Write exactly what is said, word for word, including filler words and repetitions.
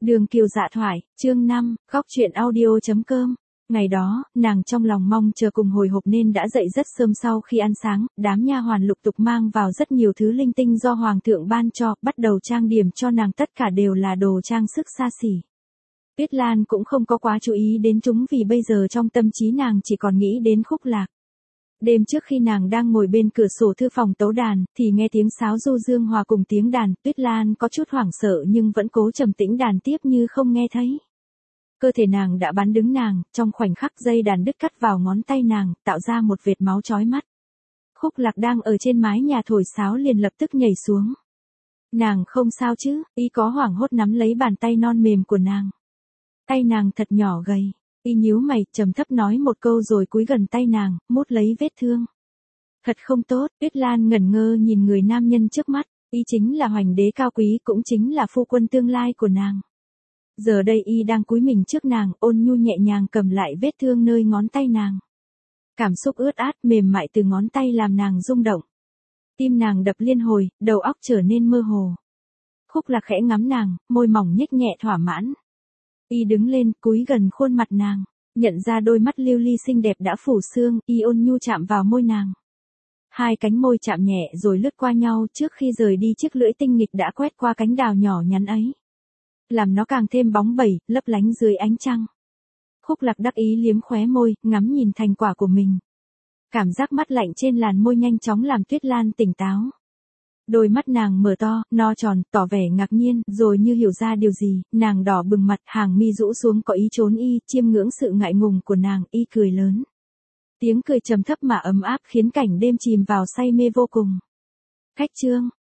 Đường Kiều Dạ thoại, chương năm, góc truyện audio.com. Ngày đó, nàng trong lòng mong chờ cùng hồi hộp nên đã dậy rất sớm. Sau khi ăn sáng, đám nha hoàn lục tục mang vào rất nhiều thứ linh tinh do hoàng thượng ban cho, bắt đầu trang điểm cho nàng, tất cả đều là đồ trang sức xa xỉ. Tuyết Lan cũng không có quá chú ý đến chúng vì bây giờ trong tâm trí nàng chỉ còn nghĩ đến Khúc Lạc. Đêm trước khi nàng đang ngồi bên cửa sổ thư phòng tấu đàn, thì nghe tiếng sáo du dương hòa cùng tiếng đàn, Tuyết Lan có chút hoảng sợ nhưng vẫn cố trầm tĩnh đàn tiếp như không nghe thấy. Cơ thể nàng đã bắn đứng nàng, trong khoảnh khắc dây đàn đứt cắt vào ngón tay nàng, tạo ra một vệt máu chói mắt. Khúc Lạc đang ở trên mái nhà thổi sáo liền lập tức nhảy xuống. Nàng không sao chứ, y có hoảng hốt nắm lấy bàn tay non mềm của nàng. Tay nàng thật nhỏ gầy. Y nhíu mày, trầm thấp nói một câu rồi cúi gần tay nàng, mút lấy vết thương. Thật không tốt. Tuyết Lan ngẩn ngơ nhìn người nam nhân trước mắt, y chính là Hoành đế cao quý, cũng chính là phu quân tương lai của nàng. Giờ đây y đang cúi mình trước nàng, ôn nhu nhẹ nhàng cầm lại vết thương nơi ngón tay nàng. Cảm xúc ướt át mềm mại từ ngón tay làm nàng rung động. Tim nàng đập liên hồi, đầu óc trở nên mơ hồ. Khúc Lạc khẽ ngắm nàng, môi mỏng nhếch nhẹ thỏa mãn. Y đứng lên, cúi gần khuôn mặt nàng, nhận ra đôi mắt lưu ly xinh đẹp đã phủ sương, y ôn nhu chạm vào môi nàng. Hai cánh môi chạm nhẹ rồi lướt qua nhau, trước khi rời đi chiếc lưỡi tinh nghịch đã quét qua cánh đào nhỏ nhắn ấy, làm nó càng thêm bóng bẩy, lấp lánh dưới ánh trăng. Khúc Lạc đắc ý liếm khóe môi, ngắm nhìn thành quả của mình. Cảm giác mát lạnh trên làn môi nhanh chóng làm Tuyết Lan tỉnh táo. Đôi mắt nàng mở to, no tròn, tỏ vẻ ngạc nhiên, rồi như hiểu ra điều gì, nàng đỏ bừng mặt, hàng mi rũ xuống có ý trốn y, chiêm ngưỡng sự ngại ngùng của nàng, y cười lớn. Tiếng cười trầm thấp mà ấm áp khiến cảnh đêm chìm vào say mê vô cùng. Khách trương,